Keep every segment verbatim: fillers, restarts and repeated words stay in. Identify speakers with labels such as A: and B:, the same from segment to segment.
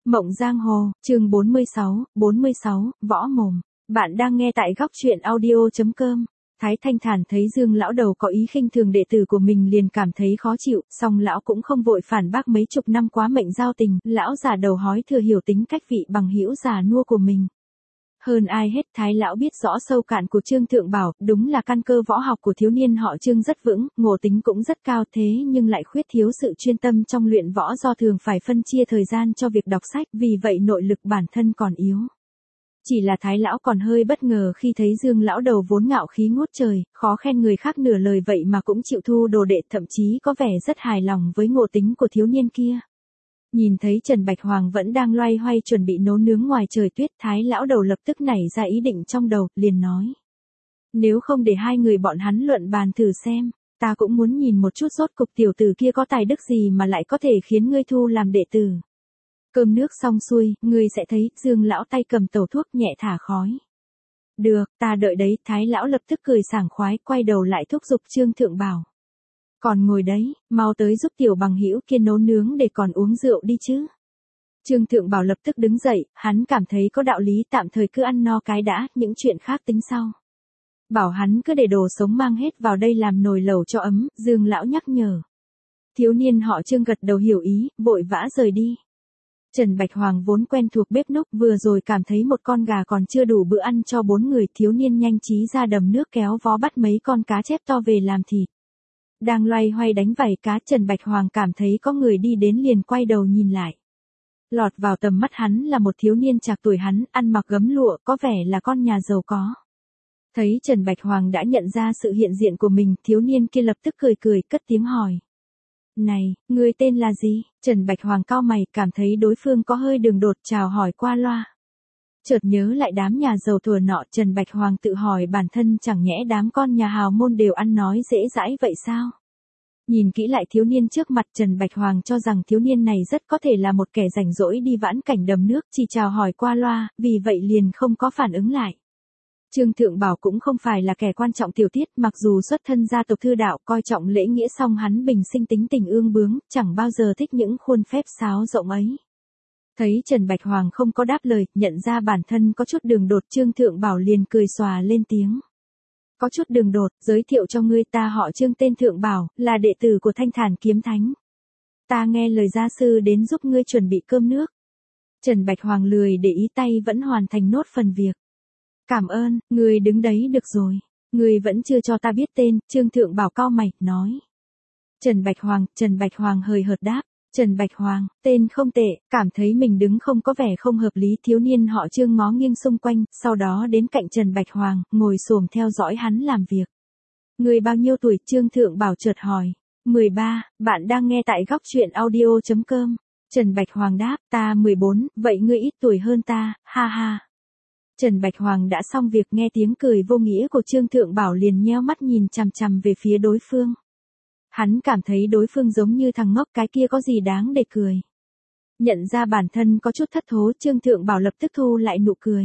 A: Mộng Giang Hồ, chương bốn mươi sáu, bốn mươi sáu, võ mồm. Bạn đang nghe tại góc truyện audio chấm com. Thái Thanh Thản thấy Dương lão đầu có ý khinh thường đệ tử của mình liền cảm thấy khó chịu, song lão cũng không vội phản bác mấy chục năm quá mệnh giao tình, lão già đầu hói thừa hiểu tính cách vị bằng hữu già nua của mình. Hơn ai hết Thái lão biết rõ sâu cạn của Trương Thượng Bảo, đúng là căn cơ võ học của thiếu niên họ Trương rất vững, ngộ tính cũng rất cao thế nhưng lại khuyết thiếu sự chuyên tâm trong luyện võ do thường phải phân chia thời gian cho việc đọc sách, vì vậy nội lực bản thân còn yếu. Chỉ là Thái lão còn hơi bất ngờ khi thấy Dương lão đầu vốn ngạo khí ngút trời, khó khen người khác nửa lời vậy mà cũng chịu thu đồ đệ, thậm chí có vẻ rất hài lòng với ngộ tính của thiếu niên kia. Nhìn thấy Trần Bạch Hoàng vẫn đang loay hoay chuẩn bị nấu nướng ngoài trời tuyết, Thái lão đầu lập tức nảy ra ý định trong đầu, liền nói. Nếu không để hai người bọn hắn luận bàn thử xem, ta cũng muốn nhìn một chút rốt cục tiểu tử kia có tài đức gì mà lại có thể khiến ngươi thu làm đệ tử. Cơm nước xong xuôi, ngươi sẽ thấy, Dương lão tay cầm tẩu thuốc nhẹ thả khói. Được, ta đợi đấy, Thái lão lập tức cười sảng khoái, quay đầu lại thúc giục Trương Thượng Bảo. Còn ngồi đấy, mau tới giúp tiểu bằng hữu kia nấu nướng để còn uống rượu đi chứ. Trương Thượng Bảo lập tức đứng dậy, hắn cảm thấy có đạo lý, tạm thời cứ ăn no cái đã, những chuyện khác tính sau. Bảo hắn cứ để đồ sống mang hết vào đây làm nồi lẩu cho ấm, Dương lão nhắc nhở. Thiếu niên họ Trương gật đầu hiểu ý, vội vã rời đi. Trần Bạch Hoàng vốn quen thuộc bếp núc, vừa rồi cảm thấy một con gà còn chưa đủ bữa ăn cho bốn người, thiếu niên nhanh trí ra đầm nước kéo vó bắt mấy con cá chép to về làm thịt. Đang loay hoay đánh vảy cá, Trần Bạch Hoàng cảm thấy có người đi đến liền quay đầu nhìn lại. Lọt vào tầm mắt hắn là một thiếu niên trạc tuổi hắn, ăn mặc gấm lụa, có vẻ là con nhà giàu có. Thấy Trần Bạch Hoàng đã nhận ra sự hiện diện của mình, thiếu niên kia lập tức cười cười, cất tiếng hỏi. Này, ngươi tên là gì? Trần Bạch Hoàng cau mày, cảm thấy đối phương có hơi đường đột, chào hỏi qua loa. Chợt nhớ lại đám nhà giàu thuở nọ, Trần Bạch Hoàng tự hỏi bản thân chẳng nhẽ đám con nhà hào môn đều ăn nói dễ dãi vậy sao? Nhìn kỹ lại thiếu niên trước mặt, Trần Bạch Hoàng cho rằng thiếu niên này rất có thể là một kẻ rảnh rỗi đi vãn cảnh đầm nước, chỉ chào hỏi qua loa, vì vậy liền không có phản ứng lại. Trương Thượng Bảo cũng không phải là kẻ quan trọng tiểu tiết, mặc dù xuất thân gia tộc thư đạo coi trọng lễ nghĩa song hắn bình sinh tính tình ương bướng, chẳng bao giờ thích những khuôn phép sáo rộng ấy. Thấy Trần Bạch Hoàng không có đáp lời, nhận ra bản thân có chút đường đột, Trương Thượng Bảo liền cười xòa lên tiếng. Có chút đường đột, giới thiệu cho ngươi, ta họ Trương tên Thượng Bảo, là đệ tử của Thanh Thản Kiếm Thánh. Ta nghe lời gia sư đến giúp ngươi chuẩn bị cơm nước. Trần Bạch Hoàng lười để ý, tay vẫn hoàn thành nốt phần việc. Cảm ơn, ngươi đứng đấy được rồi. Ngươi vẫn chưa cho ta biết tên, Trương Thượng Bảo cau mày, nói. Trần Bạch Hoàng, Trần Bạch Hoàng hời hợt đáp. Trần Bạch Hoàng, tên không tệ, cảm thấy mình đứng không có vẻ không hợp lý, thiếu niên họ Trương ngó nghiêng xung quanh, sau đó đến cạnh Trần Bạch Hoàng, ngồi xổm theo dõi hắn làm việc. Người bao nhiêu tuổi? Trương Thượng Bảo chợt hỏi. mười ba, bạn đang nghe tại góc truyện audio chấm com. Trần Bạch Hoàng đáp, ta mười bốn, vậy ngươi ít tuổi hơn ta, ha ha. Trần Bạch Hoàng đã xong việc, nghe tiếng cười vô nghĩa của Trương Thượng Bảo liền nheo mắt nhìn chằm chằm về phía đối phương. Hắn cảm thấy đối phương giống như thằng ngốc, cái kia có gì đáng để cười. Nhận ra bản thân có chút thất thố, Trương Thượng Bảo lập tức thu lại nụ cười.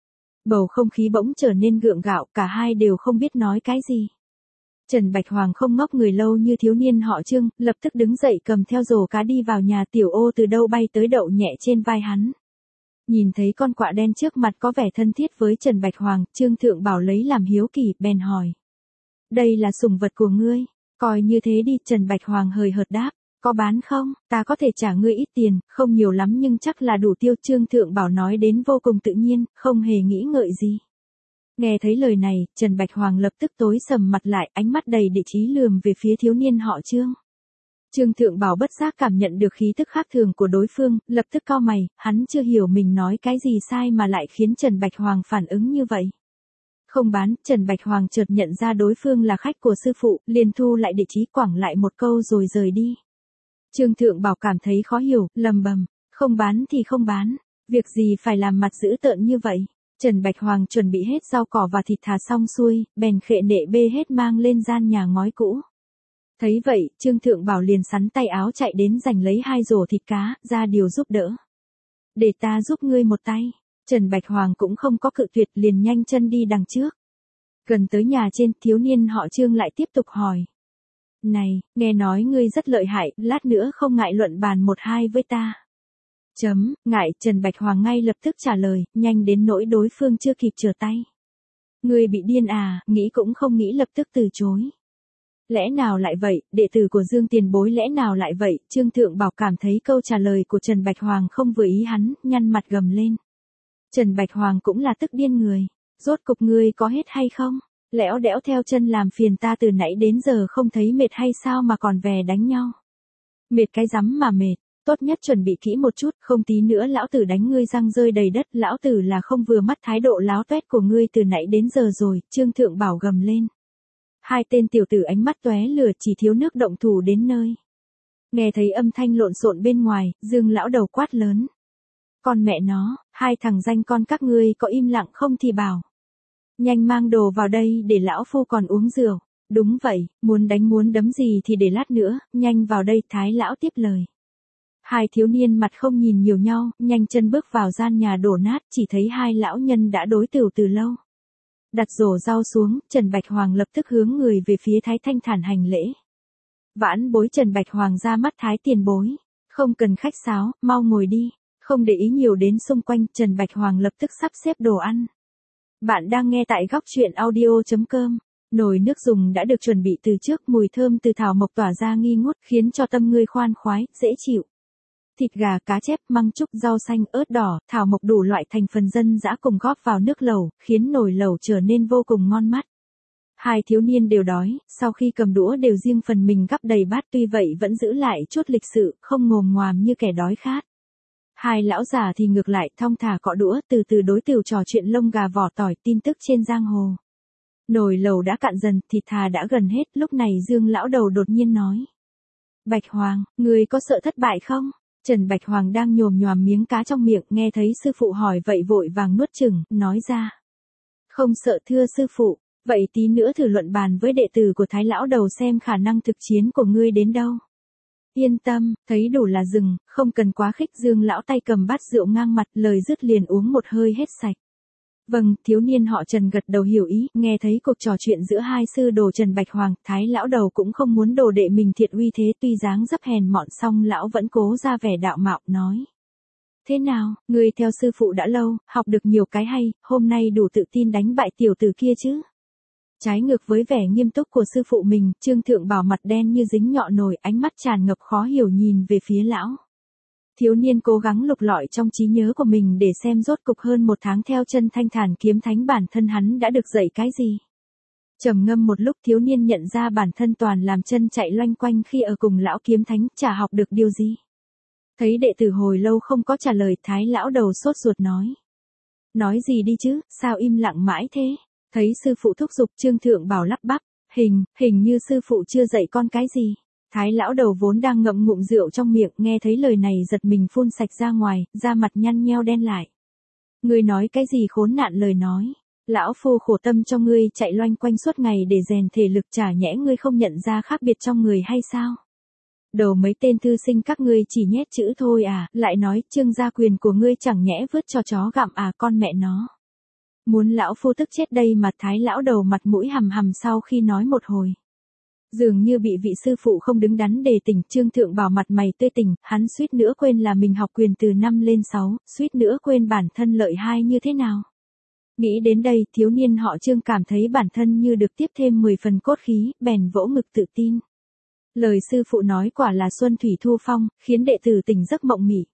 A: Bầu không khí bỗng trở nên gượng gạo, cả hai đều không biết nói cái gì. Trần Bạch Hoàng không ngốc người lâu như thiếu niên họ Trương, lập tức đứng dậy cầm theo rổ cá đi vào nhà, tiểu ô từ đâu bay tới đậu nhẹ trên vai hắn. Nhìn thấy con quạ đen trước mặt có vẻ thân thiết với Trần Bạch Hoàng, Trương Thượng Bảo lấy làm hiếu kỳ, bèn hỏi. Đây là sủng vật của ngươi? Coi như thế đi, Trần Bạch Hoàng hời hợt đáp. Có bán không? Ta có thể trả ngươi ít tiền, không nhiều lắm nhưng chắc là đủ tiêu. Trương Thượng Bảo nói đến vô cùng tự nhiên, không hề nghĩ ngợi gì. Nghe thấy lời này, Trần Bạch Hoàng lập tức tối sầm mặt lại, ánh mắt đầy địch ý lườm về phía thiếu niên họ Trương. Trương Thượng Bảo bất giác cảm nhận được khí tức khác thường của đối phương, lập tức cau mày, hắn chưa hiểu mình nói cái gì sai mà lại khiến Trần Bạch Hoàng phản ứng như vậy. Không bán, Trần Bạch Hoàng chợt nhận ra đối phương là khách của sư phụ, liền thu lại địa chí, quẳng lại một câu rồi rời đi. Trương Thượng Bảo cảm thấy khó hiểu, lầm bầm, không bán thì không bán, việc gì phải làm mặt dữ tợn như vậy. Trần Bạch Hoàng chuẩn bị hết rau cỏ và thịt thà xong xuôi, bèn khệ nệ bê hết mang lên gian nhà ngói cũ. Thấy vậy, Trương Thượng Bảo liền sắn tay áo chạy đến giành lấy hai rổ thịt cá, ra điều giúp đỡ. Để ta giúp ngươi một tay. Trần Bạch Hoàng cũng không có cự tuyệt, liền nhanh chân đi đằng trước. Gần tới nhà trên, thiếu niên họ Trương lại tiếp tục hỏi. Này, nghe nói ngươi rất lợi hại, lát nữa không ngại luận bàn một hai với ta. Chấm, ngại, Trần Bạch Hoàng ngay lập tức trả lời, nhanh đến nỗi đối phương chưa kịp trở tay. Ngươi bị điên à, nghĩ cũng không nghĩ lập tức từ chối. Lẽ nào lại vậy, đệ tử của Dương tiền bối lẽ nào lại vậy, Trương Thượng Bảo cảm thấy câu trả lời của Trần Bạch Hoàng không vừa ý hắn, nhăn mặt gầm lên. Trần Bạch Hoàng cũng là tức điên người, rốt cục ngươi có hết hay không? Lẽo đẽo theo chân làm phiền ta từ nãy đến giờ không thấy mệt hay sao mà còn về đánh nhau. Mệt cái rắm mà mệt, tốt nhất chuẩn bị kỹ một chút, không tí nữa lão tử đánh ngươi răng rơi đầy đất, lão tử là không vừa mắt thái độ láo toét của ngươi từ nãy đến giờ rồi, Trương Thượng Bảo gầm lên. Hai tên tiểu tử ánh mắt tóe lửa chỉ thiếu nước động thủ đến nơi. Nghe thấy âm thanh lộn xộn bên ngoài, Dương lão đầu quát lớn. Con mẹ nó, hai thằng danh con các ngươi có im lặng không thì bảo. Nhanh mang đồ vào đây để lão phu còn uống rượu. Đúng vậy, muốn đánh muốn đấm gì thì để lát nữa, nhanh vào đây, Thái lão tiếp lời. Hai thiếu niên mặt không nhìn nhiều nhau, nhanh chân bước vào gian nhà đổ nát, chỉ thấy hai lão nhân đã đối tửu từ lâu. Đặt rổ rau xuống, Trần Bạch Hoàng lập tức hướng người về phía Thái Thanh Thản hành lễ. Vãn bối Trần Bạch Hoàng ra mắt Thái tiền bối. Không cần khách sáo, mau ngồi đi. Không để ý nhiều đến xung quanh, Trần Bạch Hoàng lập tức sắp xếp đồ ăn. Bạn đang nghe tại góc truyện audio chấm com. Nồi nước dùng đã được chuẩn bị từ trước, mùi thơm từ thảo mộc tỏa ra nghi ngút, khiến cho tâm ngươi khoan khoái, dễ chịu. Thịt gà, cá chép, măng trúc, rau xanh, ớt đỏ, thảo mộc đủ loại thành phần dân dã cùng góp vào nước lẩu, khiến nồi lẩu trở nên vô cùng ngon mắt. Hai thiếu niên đều đói, sau khi cầm đũa đều riêng phần mình gắp đầy bát, tuy vậy vẫn giữ lại chút lịch sự, không ngồm ngoàm như kẻ đói khát. Hai lão già thì ngược lại, thong thả cọ đũa, từ từ đối tửu trò chuyện lông gà vỏ tỏi, tin tức trên giang hồ. Nồi lẩu đã cạn dần, thịt thà đã gần hết, lúc này Dương lão đầu đột nhiên nói. Bạch Hoàng, ngươi có sợ thất bại không? Trần Bạch Hoàng đang nhồm nhoàm miếng cá trong miệng, nghe thấy sư phụ hỏi vậy vội vàng nuốt chừng, nói ra. Không sợ thưa sư phụ, vậy tí nữa thử luận bàn với đệ tử của Thái lão đầu xem khả năng thực chiến của ngươi đến đâu. Yên tâm, thấy đủ là dừng, không cần quá khích. Dương lão tay cầm bát rượu ngang mặt, lời dứt liền uống một hơi hết sạch. Vâng, thiếu niên họ Trần gật đầu hiểu ý, nghe thấy cuộc trò chuyện giữa hai sư đồ Trần Bạch Hoàng, Thái lão đầu cũng không muốn đồ đệ mình thiệt uy thế, tuy dáng dấp hèn mọn song lão vẫn cố ra vẻ đạo mạo, nói. Thế nào, người theo sư phụ đã lâu, học được nhiều cái hay, hôm nay đủ tự tin đánh bại tiểu tử kia chứ? Trái ngược với vẻ nghiêm túc của sư phụ mình, Trương Thượng Bảo mặt đen như dính nhọ nồi, ánh mắt tràn ngập khó hiểu nhìn về phía lão. Thiếu niên cố gắng lục lọi trong trí nhớ của mình để xem rốt cục hơn một tháng theo chân Thanh Thản kiếm thánh bản thân hắn đã được dạy cái gì. Trầm ngâm một lúc, thiếu niên nhận ra bản thân toàn làm chân chạy loanh quanh khi ở cùng lão kiếm thánh, chả học được điều gì. Thấy đệ tử hồi lâu không có trả lời, Thái lão đầu sốt ruột nói. Nói gì đi chứ, sao im lặng mãi thế? Thấy sư phụ thúc giục, Trương Thượng Bảo lắp bắp, hình, hình như sư phụ chưa dạy con cái gì. Thái lão đầu vốn đang ngậm ngụm rượu trong miệng, nghe thấy lời này giật mình phun sạch ra ngoài, da mặt nhăn nheo đen lại. Ngươi nói cái gì khốn nạn lời nói? Lão phu khổ tâm cho ngươi chạy loanh quanh suốt ngày để rèn thể lực, chả nhẽ ngươi không nhận ra khác biệt trong người hay sao? Đầu mấy tên thư sinh các ngươi chỉ nhét chữ thôi à, lại nói Trương gia quyền của ngươi chẳng nhẽ vứt cho chó gặm à, con mẹ nó. Muốn lão phu tức chết đây mà. Thái lão đầu mặt mũi hầm hầm sau khi nói một hồi. Dường như bị vị sư phụ không đứng đắn đề tỉnh, Trương Thượng Bảo mặt mày tươi tỉnh, hắn suýt nữa quên là mình học quyền từ năm lên sáu, suýt nữa quên bản thân lợi hai như thế nào. Nghĩ đến đây, thiếu niên họ Trương cảm thấy bản thân như được tiếp thêm mười phần cốt khí, bèn vỗ ngực tự tin. Lời sư phụ nói quả là xuân thủy thu phong, khiến đệ tử tỉnh giấc mộng mị.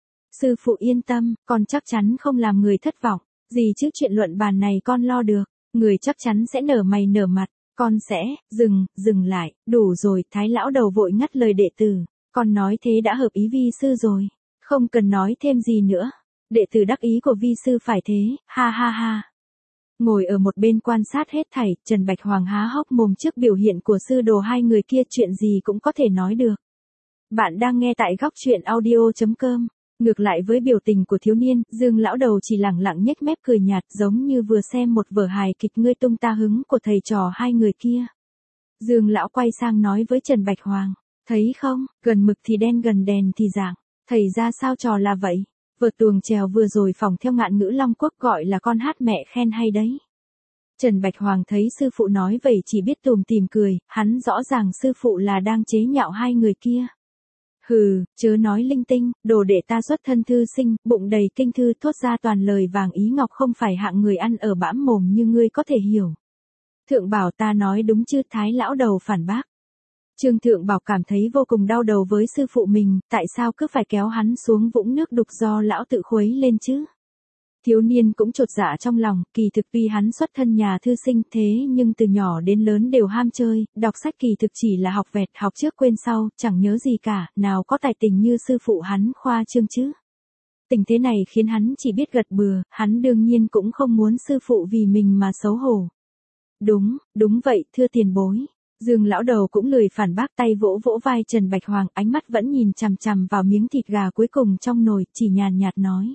A: Sư phụ yên tâm, con chắc chắn không làm người thất vọng, gì chứ chuyện luận bàn này con lo được, người chắc chắn sẽ nở mày nở mặt. Con sẽ, dừng, dừng lại, đủ rồi. Thái lão đầu vội ngắt lời đệ tử, con nói thế đã hợp ý vi sư rồi, không cần nói thêm gì nữa. Đệ tử đắc ý của vi sư phải thế, ha ha ha. Ngồi ở một bên quan sát hết thảy, Trần Bạch Hoàng há hốc mồm trước biểu hiện của sư đồ hai người kia, chuyện gì cũng có thể nói được. Bạn đang nghe tại góc truyện audio chấm com. Ngược lại với biểu tình của thiếu niên, Dương lão đầu chỉ lẳng lặng nhếch mép cười nhạt, giống như vừa xem một vở hài kịch ngươi tung ta hứng của thầy trò hai người kia. Dương lão quay sang nói với Trần Bạch Hoàng, thấy không, gần mực thì đen gần đèn thì dạng, thầy ra sao trò là vậy? Vở tuồng trèo vừa rồi phỏng theo ngạn ngữ Long Quốc gọi là con hát mẹ khen hay đấy. Trần Bạch Hoàng thấy sư phụ nói vậy chỉ biết tùm tìm cười, hắn rõ ràng sư phụ là đang chế nhạo hai người kia. Hừ, chớ nói linh tinh, đồ đệ ta xuất thân thư sinh, bụng đầy kinh thư thốt ra toàn lời vàng ý ngọc không phải hạng người ăn ở bãm mồm như ngươi có thể hiểu. Thượng Bảo ta nói đúng chứ, Thái lão đầu phản bác. Trương Thượng Bảo cảm thấy vô cùng đau đầu với sư phụ mình, tại sao cứ phải kéo hắn xuống vũng nước đục do lão tự khuấy lên chứ? Thiếu niên cũng chột dạ trong lòng, kỳ thực tuy hắn xuất thân nhà thư sinh thế nhưng từ nhỏ đến lớn đều ham chơi, đọc sách kỳ thực chỉ là học vẹt, học trước quên sau, chẳng nhớ gì cả, nào có tài tình như sư phụ hắn khoa trương chứ. Tình thế này khiến hắn chỉ biết gật bừa, hắn đương nhiên cũng không muốn sư phụ vì mình mà xấu hổ. Đúng, đúng vậy, thưa tiền bối. Dương lão đầu cũng lười phản bác, tay vỗ vỗ vai Trần Bạch Hoàng, ánh mắt vẫn nhìn chằm chằm vào miếng thịt gà cuối cùng trong nồi, chỉ nhàn nhạt nói.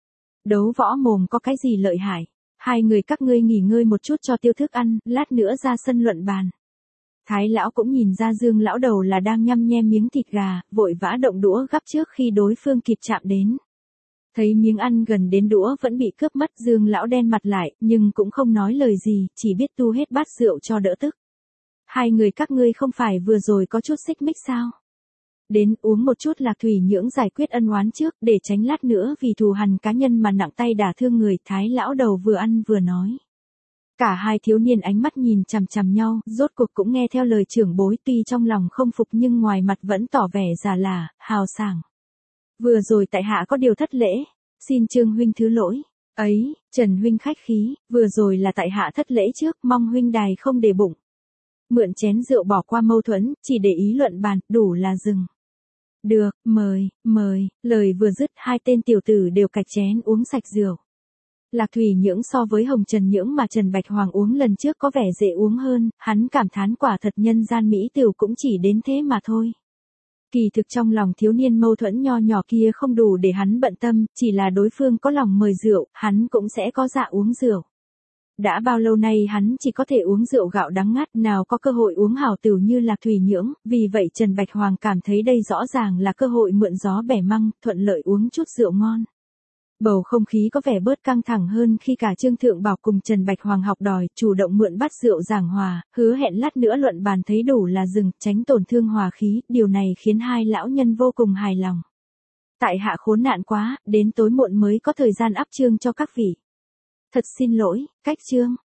A: Đấu võ mồm có cái gì lợi hại, hai người các ngươi nghỉ ngơi một chút cho tiêu thức ăn, lát nữa ra sân luận bàn. Thái lão cũng nhìn ra Dương lão đầu là đang nhăm nhem miếng thịt gà, vội vã động đũa gắp trước khi đối phương kịp chạm đến. Thấy miếng ăn gần đến đũa vẫn bị cướp mất, Dương lão đen mặt lại, nhưng cũng không nói lời gì, chỉ biết tu hết bát rượu cho đỡ tức. Hai người các ngươi không phải vừa rồi có chút xích mích sao? Đến uống một chút Lạc Thủy Nhưỡng giải quyết ân oán trước, để tránh lát nữa vì thù hằn cá nhân mà nặng tay đả thương người. Thái lão đầu vừa ăn vừa nói. Cả hai thiếu niên ánh mắt nhìn chằm chằm nhau, rốt cuộc cũng nghe theo lời trưởng bối, tuy trong lòng không phục nhưng ngoài mặt vẫn tỏ vẻ già là, hào sảng. Vừa rồi tại hạ có điều thất lễ, xin Trương huynh thứ lỗi. Ấy, Trần huynh khách khí, vừa rồi là tại hạ thất lễ trước, mong huynh đài không để bụng. Mượn chén rượu bỏ qua mâu thuẫn, chỉ để ý luận bàn, đủ là dừng. Được, mời, mời, lời vừa dứt hai tên tiểu tử đều cạch chén uống sạch rượu. Lạc Thủy Nhưỡng so với Hồng Trần Nhưỡng mà Trần Bạch Hoàng uống lần trước có vẻ dễ uống hơn, hắn cảm thán quả thật nhân gian mỹ tửu cũng chỉ đến thế mà thôi. Kỳ thực trong lòng thiếu niên mâu thuẫn nho nhỏ kia không đủ để hắn bận tâm, chỉ là đối phương có lòng mời rượu, hắn cũng sẽ có dạ uống rượu. Đã bao lâu nay hắn chỉ có thể uống rượu gạo đắng ngắt, nào có cơ hội uống hảo tửu như Lạc Thủy Nhưỡng, vì vậy Trần Bạch Hoàng cảm thấy đây rõ ràng là cơ hội mượn gió bẻ măng, thuận lợi uống chút rượu ngon. Bầu không khí có vẻ bớt căng thẳng hơn khi cả Trương Thượng Bảo cùng Trần Bạch Hoàng học đòi, chủ động mượn bát rượu giảng hòa, hứa hẹn lát nữa luận bàn thấy đủ là dừng, tránh tổn thương hòa khí, điều này khiến hai lão nhân vô cùng hài lòng. Tại hạ khốn nạn quá, đến tối muộn mới có thời gian áp chương cho các vị. Thật xin lỗi, cách chương.